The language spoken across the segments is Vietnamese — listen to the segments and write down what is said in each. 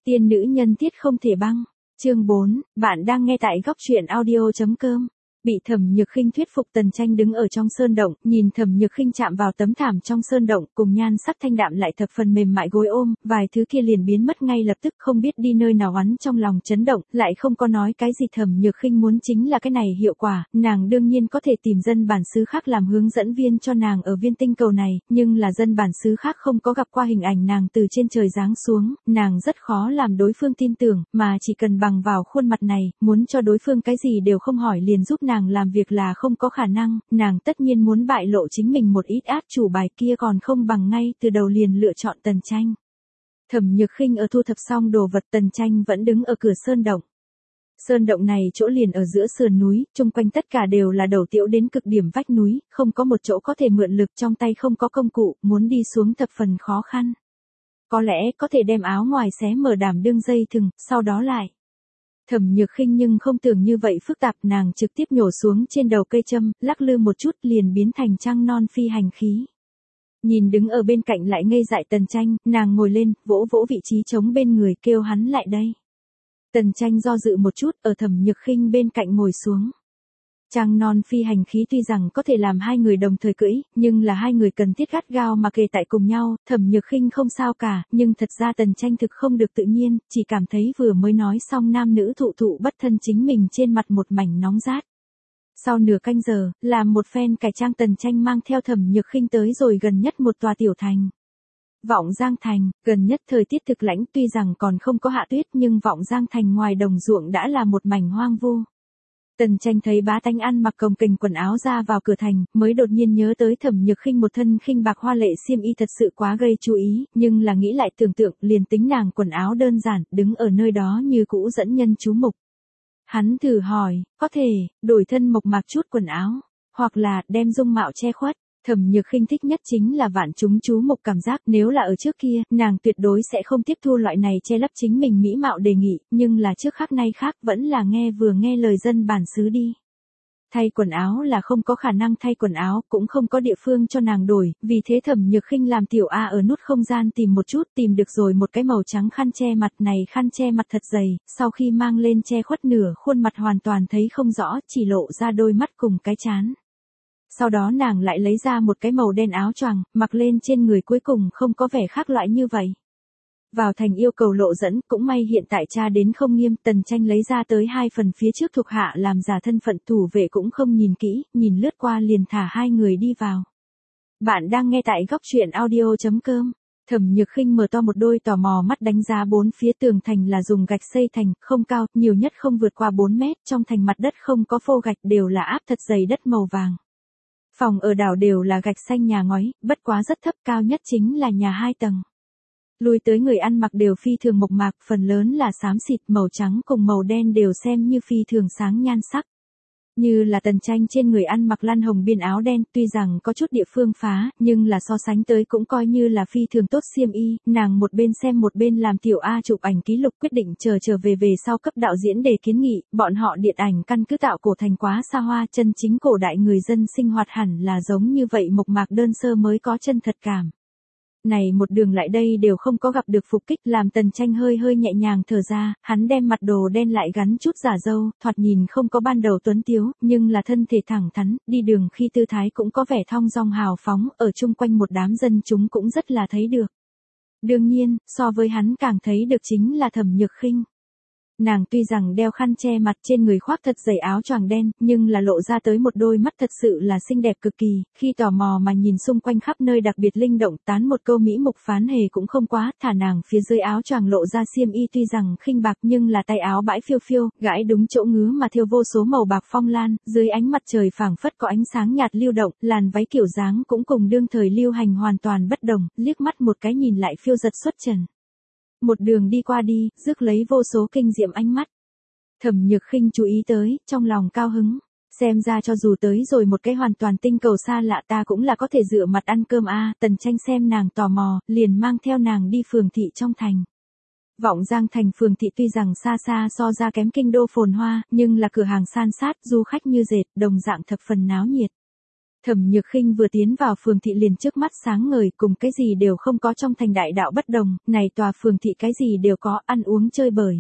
Tiên nữ nhân tiết không thể băng. Chương 4, bạn đang nghe tại góc truyện audio.com. Bị Thẩm Nhược Khinh thuyết phục, Tần Tranh đứng ở trong sơn động, nhìn Thẩm Nhược Khinh chạm vào tấm thảm trong sơn động, cùng nhan sắc thanh đạm lại thập phần mềm mại gối ôm, vài thứ kia liền biến mất ngay lập tức, không biết đi nơi nào. Hắn trong lòng chấn động, lại không có nói cái gì. Thẩm Nhược Khinh muốn chính là cái này hiệu quả, nàng đương nhiên có thể tìm dân bản xứ khác làm hướng dẫn viên cho nàng ở viên tinh cầu này, nhưng là dân bản xứ khác không có gặp qua hình ảnh nàng từ trên trời giáng xuống, nàng rất khó làm đối phương tin tưởng, mà chỉ cần bằng vào khuôn mặt này, muốn cho đối phương cái gì đều không hỏi liền giúp nàng làm việc là không có khả năng, nàng tất nhiên muốn bại lộ chính mình một ít át chủ bài, kia còn không bằng ngay từ đầu liền lựa chọn Tần Tranh. Thẩm Nhược Khinh ở thu thập xong đồ vật, Tần Tranh vẫn đứng ở cửa sơn động. Sơn động này chỗ liền ở giữa sườn núi, chung quanh tất cả đều là đầu tiệu đến cực điểm vách núi, không có một chỗ có thể mượn lực, trong tay không có công cụ, muốn đi xuống thập phần khó khăn. Có lẽ có thể đem áo ngoài xé mở đảm đương dây thừng, sau đó lại. Thẩm Nhược Khinh nhưng không tưởng như vậy phức tạp, nàng trực tiếp nhổ xuống trên đầu cây châm, lắc lư một chút liền biến thành trăng non phi hành khí. Nhìn đứng ở bên cạnh lại ngây dại Tần Tranh, nàng ngồi lên, vỗ vỗ vị trí trống bên người, kêu hắn lại đây. Tần Tranh do dự một chút, ở Thẩm Nhược Khinh bên cạnh ngồi xuống. Trăng non phi hành khí tuy rằng có thể làm hai người đồng thời cưỡi, nhưng là hai người cần thiết gắt gao mà kề tại cùng nhau. Thẩm Nhược Khinh không sao cả, nhưng thật ra Tần Tranh thực không được tự nhiên, chỉ cảm thấy vừa mới nói xong nam nữ thụ thụ bất thân chính mình trên mặt một mảnh nóng rát. Sau nửa canh giờ, làm một phen cải trang, Tần Tranh mang theo Thẩm Nhược Khinh tới rồi gần nhất một tòa tiểu thành. Vọng Giang Thành, gần nhất thời tiết thực lãnh, tuy rằng còn không có hạ tuyết nhưng Vọng Giang Thành ngoài đồng ruộng đã là một mảnh hoang vu. Tần Tranh thấy bá tánh ăn mặc cồng kềnh quần áo ra vào cửa thành, mới đột nhiên nhớ tới Thẩm Nhược Khinh một thân khinh bạc hoa lệ xiêm y thật sự quá gây chú ý, nhưng là nghĩ lại tưởng tượng, liền tính nàng quần áo đơn giản, đứng ở nơi đó như cũ dẫn nhân chú mục. Hắn thử hỏi, có thể, đổi thân mộc mạc chút quần áo, hoặc là, đem dung mạo che khuất. Thẩm Nhược Khinh thích nhất chính là vạn chúng chú mục cảm giác, nếu là ở trước kia, nàng tuyệt đối sẽ không tiếp thu loại này che lấp chính mình mỹ mạo đề nghị, nhưng là trước khác nay khác, vẫn là vừa nghe lời dân bản xứ đi. Thay quần áo là không có khả năng thay quần áo, cũng không có địa phương cho nàng đổi, vì thế Thẩm Nhược Khinh làm tiểu A ở nút không gian tìm một chút, tìm được rồi một cái màu trắng khăn che mặt. Này khăn che mặt thật dày, sau khi mang lên che khuất nửa khuôn mặt hoàn toàn thấy không rõ, chỉ lộ ra đôi mắt cùng cái trán. Sau đó nàng lại lấy ra một cái màu đen áo choàng, mặc lên trên người, cuối cùng không có vẻ khác loại như vậy. Vào thành yêu cầu lộ dẫn, cũng may hiện tại tra đến không nghiêm, Tần Tranh lấy ra tới 2 phần phía trước thuộc hạ làm giả thân phận, thủ vệ cũng không nhìn kỹ, nhìn lướt qua liền thả 2 người đi vào. Bạn đang nghe tại góc truyện audio.com. Thẩm Nhược Khinh mở to một đôi tò mò mắt đánh giá bốn phía. Tường thành là dùng gạch xây thành, không cao, nhiều nhất không vượt qua 4 mét, trong thành mặt đất không có phô gạch, đều là áp thật dày đất màu vàng. Phòng ở đảo đều là gạch xanh nhà ngói, bất quá rất thấp, cao nhất chính là nhà 2 tầng. Lui tới người ăn mặc đều phi thường mộc mạc, phần lớn là xám xịt, màu trắng cùng màu đen đều xem như phi thường sáng nhan sắc. Như là Tần Tranh trên người ăn mặc lăn hồng biên áo đen, tuy rằng có chút địa phương phá, nhưng là so sánh tới cũng coi như là phi thường tốt xiêm y, nàng một bên xem một bên làm tiểu A chụp ảnh ký lục, quyết định trở về sau cấp đạo diễn đề kiến nghị, bọn họ điện ảnh căn cứ tạo cổ thành quá xa hoa, chân chính cổ đại người dân sinh hoạt hẳn là giống như vậy, mộc mạc đơn sơ mới có chân thật cảm. Này một đường lại đây đều không có gặp được phục kích, làm Tần Tranh hơi nhẹ nhàng thở ra, hắn đem mặt đồ đen lại gắn chút giả râu, thoạt nhìn không có ban đầu tuấn tiếu, nhưng là thân thể thẳng thắn, đi đường khi tư thái cũng có vẻ thong dong hào phóng, ở chung quanh một đám dân chúng cũng rất là thấy được. Đương nhiên, so với hắn càng thấy được chính là Thẩm Nhược Khinh. Nàng tuy rằng đeo khăn che mặt, trên người khoác thật dày áo choàng đen, nhưng là lộ ra tới một đôi mắt thật sự là xinh đẹp cực kỳ, khi tò mò mà nhìn xung quanh khắp nơi đặc biệt linh động, tán một câu mỹ mục phán hề cũng không quá, thả nàng phía dưới áo choàng lộ ra xiêm y tuy rằng khinh bạc nhưng là tay áo bãi phiêu phiêu, gãi đúng chỗ ngứa mà thêu vô số màu bạc phong lan, dưới ánh mặt trời phảng phất có ánh sáng nhạt lưu động, làn váy kiểu dáng cũng cùng đương thời lưu hành hoàn toàn bất đồng, liếc mắt một cái nhìn lại phiêu giật xuất trần. Một đường đi qua đi, rước lấy vô số kinh diệm ánh mắt. Thẩm Nhược Khinh chú ý tới, trong lòng cao hứng. Xem ra cho dù tới rồi một cái hoàn toàn tinh cầu xa lạ, ta cũng là có thể dựa mặt ăn cơm a. Tần Tranh xem nàng tò mò, liền mang theo nàng đi phường thị trong thành. Vọng Giang Thành phường thị tuy rằng xa xa so ra kém kinh đô phồn hoa, nhưng là cửa hàng san sát, du khách như dệt, đồng dạng thập phần náo nhiệt. Thẩm Nhược Khinh vừa tiến vào phường thị liền trước mắt sáng ngời, cùng cái gì đều không có trong thành đại đạo bất đồng, này tòa phường thị cái gì đều có, ăn uống chơi bời.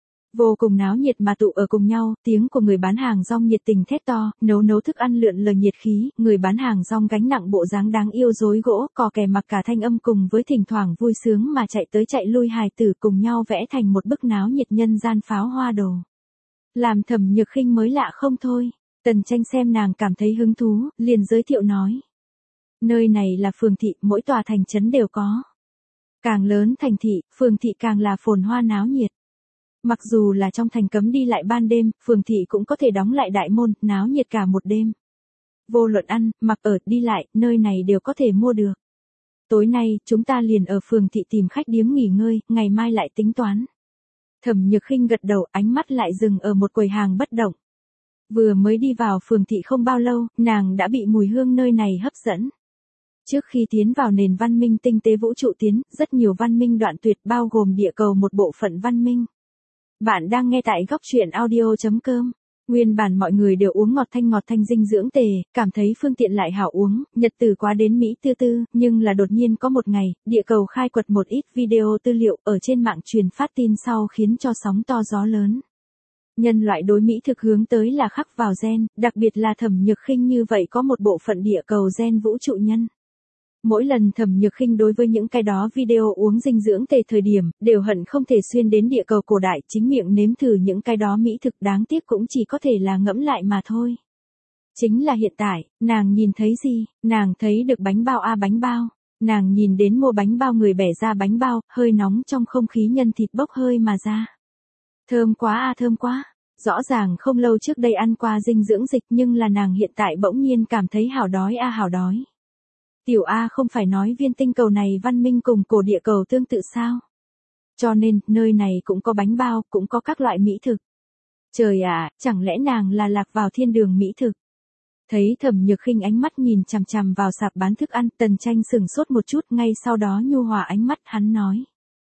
Vô cùng náo nhiệt mà tụ ở cùng nhau, tiếng của người bán hàng rong nhiệt tình thét to, nấu thức ăn lượn lờ nhiệt khí, người bán hàng rong gánh nặng bộ dáng đáng yêu rối gỗ, cò kè mặc cả thanh âm cùng với thỉnh thoảng vui sướng mà chạy tới chạy lui hài tử cùng nhau vẽ thành một bức náo nhiệt nhân gian pháo hoa đồ. Làm Thẩm Nhược Khinh mới lạ không thôi. Tần Tranh xem nàng cảm thấy hứng thú, liền giới thiệu nói. Nơi này là phường thị, mỗi tòa thành trấn đều có. Càng lớn thành thị, phường thị càng là phồn hoa náo nhiệt. Mặc dù là trong thành cấm đi lại ban đêm, phường thị cũng có thể đóng lại đại môn, náo nhiệt cả một đêm. Vô luận ăn, mặc ở, đi lại, nơi này đều có thể mua được. Tối nay, chúng ta liền ở phường thị tìm khách điếm nghỉ ngơi, ngày mai lại tính toán. Thẩm Nhược Khinh gật đầu, ánh mắt lại dừng ở một quầy hàng bất động. Vừa mới đi vào phường thị không bao lâu, nàng đã bị mùi hương nơi này hấp dẫn. Trước khi tiến vào nền văn minh tinh tế vũ trụ tiến, rất nhiều văn minh đoạn tuyệt bao gồm địa cầu một bộ phận văn minh. Bạn đang nghe tại góc truyện audio.com. Nguyên bản mọi người đều uống ngọt thanh dinh dưỡng tề, cảm thấy phương tiện lại hảo uống, nhật tử quá đến Mỹ tư, nhưng là đột nhiên có một ngày, địa cầu khai quật một ít video tư liệu ở trên mạng truyền phát tin sau khiến cho sóng to gió lớn. Nhân loại đối Mỹ thực hướng tới là khắc vào gen, đặc biệt là Thẩm Nhược Khinh như vậy có một bộ phận địa cầu gen vũ trụ nhân. Mỗi lần Thẩm Nhược Khinh đối với những cái đó video uống dinh dưỡng tề thời điểm, đều hận không thể xuyên đến địa cầu cổ đại chính miệng nếm thử những cái đó mỹ thực đáng tiếc cũng chỉ có thể là ngẫm lại mà thôi. Chính là hiện tại, nàng nhìn thấy gì, nàng thấy được bánh bao bánh bao, nàng nhìn đến mua bánh bao người bẻ ra bánh bao, hơi nóng trong không khí nhân thịt bốc hơi mà ra. Thơm quá thơm quá. Rõ ràng không lâu trước đây ăn qua dinh dưỡng dịch nhưng là nàng hiện tại bỗng nhiên cảm thấy hảo đói hảo đói. Tiểu A không phải nói viên tinh cầu này văn minh cùng cổ địa cầu tương tự sao? Cho nên, nơi này cũng có bánh bao, cũng có các loại mỹ thực. Trời ạ, chẳng lẽ nàng là lạc vào thiên đường mỹ thực? Thấy Thẩm Nhược Khinh ánh mắt nhìn chằm chằm vào sạp bán thức ăn, Tần Tranh sửng sốt một chút, ngay sau đó nhu hòa ánh mắt hắn nói.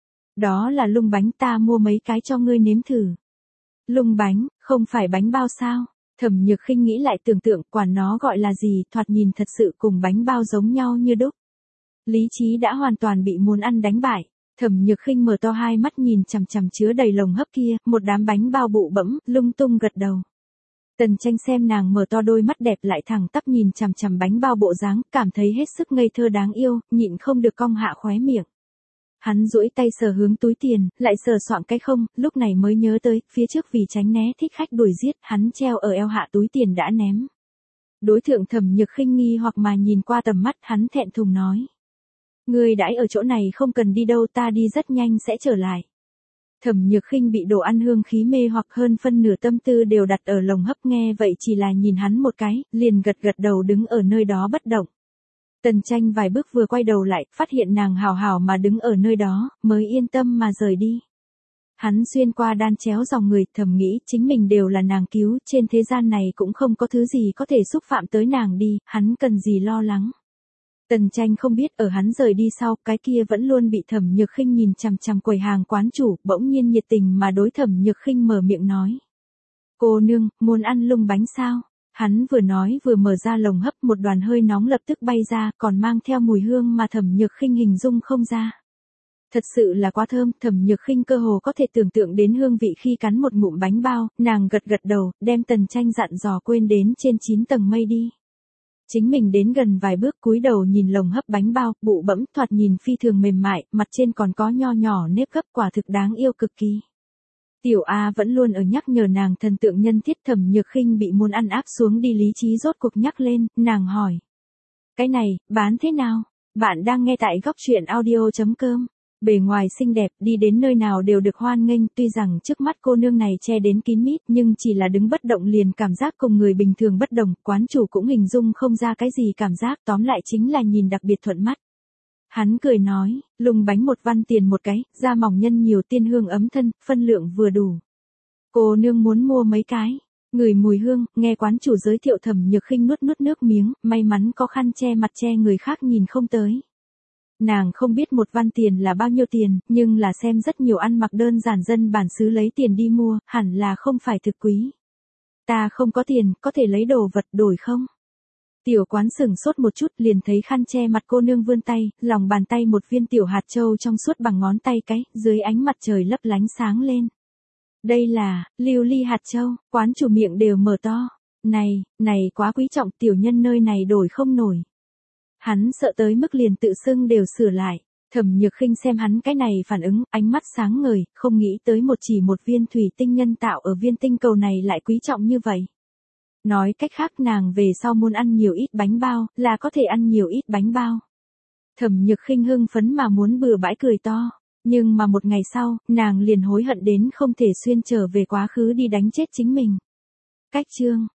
Đó là lung bánh, ta mua mấy cái cho ngươi nếm thử. Lung bánh, không phải bánh bao sao? Thẩm Nhược Khinh nghĩ lại tưởng tượng, quản nó gọi là gì, thoạt nhìn thật sự cùng bánh bao giống nhau như đúc. Lý trí đã hoàn toàn bị muốn ăn đánh bại. Thẩm Nhược Khinh mở to hai mắt nhìn chằm chằm chứa đầy lồng hấp kia, một đám bánh bao bụ bẫm, lung tung gật đầu. Tần Tranh xem nàng mở to đôi mắt đẹp lại thẳng tắp nhìn chằm chằm bánh bao bộ dáng, cảm thấy hết sức ngây thơ đáng yêu, nhịn không được cong hạ khóe miệng. Hắn duỗi tay sờ hướng túi tiền, lại sờ soạng cái không, lúc này mới nhớ tới, phía trước vì tránh né thích khách đuổi giết, hắn treo ở eo hạ túi tiền đã ném. Đối tượng Thẩm Nhược Khinh nghi hoặc mà nhìn qua tầm mắt, hắn thẹn thùng nói. Ngươi đãi ở chỗ này không cần đi đâu, ta đi rất nhanh sẽ trở lại. Thẩm Nhược Khinh bị đồ ăn hương khí mê hoặc hơn phân nửa tâm tư đều đặt ở lồng hấp nghe vậy chỉ là nhìn hắn một cái, liền gật đầu đứng ở nơi đó bất động. Tần Tranh vài bước vừa quay đầu lại, phát hiện nàng hào hào mà đứng ở nơi đó, mới yên tâm mà rời đi. Hắn xuyên qua đan chéo dòng người, thầm nghĩ chính mình đều là nàng cứu, trên thế gian này cũng không có thứ gì có thể xúc phạm tới nàng đi, hắn cần gì lo lắng. Tần Tranh không biết ở hắn rời đi sau, cái kia vẫn luôn bị Thẩm Nhược Khinh nhìn chằm chằm quầy hàng quán chủ, bỗng nhiên nhiệt tình mà đối Thẩm Nhược Khinh mở miệng nói. Cô nương, muốn ăn lung bánh sao? Hắn vừa nói vừa mở ra lồng hấp, một đoàn hơi nóng lập tức bay ra, còn mang theo mùi hương mà Thẩm Nhược Khinh hình dung không ra. Thật sự là quá thơm, Thẩm Nhược Khinh cơ hồ có thể tưởng tượng đến hương vị khi cắn một ngụm bánh bao, nàng gật đầu, đem Tần Tranh dặn dò quên đến trên 9 tầng mây đi. Chính mình đến gần vài bước cúi đầu nhìn lồng hấp bánh bao, bụ bẫm thoạt nhìn phi thường mềm mại, mặt trên còn có nho nhỏ nếp gấp, quả thực đáng yêu cực kỳ. Tiểu A vẫn luôn ở nhắc nhở nàng thần tượng nhân thiết. Thẩm Nhược Khinh bị muốn ăn áp xuống đi lý trí rốt cuộc nhắc lên, nàng hỏi. Cái này, bán thế nào? Bạn đang nghe tại góc truyện audio.com. Bề ngoài xinh đẹp, đi đến nơi nào đều được hoan nghênh, tuy rằng trước mắt cô nương này che đến kín mít, nhưng chỉ là đứng bất động liền cảm giác cùng người bình thường bất đồng, quán chủ cũng hình dung không ra cái gì cảm giác, tóm lại chính là nhìn đặc biệt thuận mắt. Hắn cười nói, lung bánh 1 văn tiền một cái, da mỏng nhân nhiều tiên hương ấm thân, phân lượng vừa đủ. Cô nương muốn mua mấy cái? Ngửi mùi hương, nghe quán chủ giới thiệu. Thẩm Nhược Khinh nuốt nước miếng, may mắn có khăn che mặt che người khác nhìn không tới. Nàng không biết 1 văn tiền là bao nhiêu tiền, nhưng là xem rất nhiều ăn mặc đơn giản dân bản xứ lấy tiền đi mua, hẳn là không phải thực quý. Ta không có tiền, có thể lấy đồ vật đổi không? Tiểu Quán sừng sốt một chút, liền thấy khăn che mặt cô nương vươn tay, lòng bàn tay một viên tiểu hạt châu trong suốt bằng ngón tay cái, dưới ánh mặt trời lấp lánh sáng lên. Đây là lưu ly hạt châu. Quán chủ miệng đều mở to. Này quá quý trọng, tiểu nhân nơi này đổi không nổi. Hắn sợ tới mức liền tự xưng đều sửa lại. Thẩm Nhược Khinh xem hắn cái này phản ứng, ánh mắt sáng ngời, không nghĩ tới một viên thủy tinh nhân tạo ở viên tinh cầu này lại quý trọng như vậy. Nói cách khác nàng về sau muốn ăn nhiều ít bánh bao, là có thể ăn nhiều ít bánh bao. Thẩm Nhược Khinh hưng phấn mà muốn bừa bãi cười to, nhưng mà một ngày sau, nàng liền hối hận đến không thể xuyên trở về quá khứ đi đánh chết chính mình. Cách chương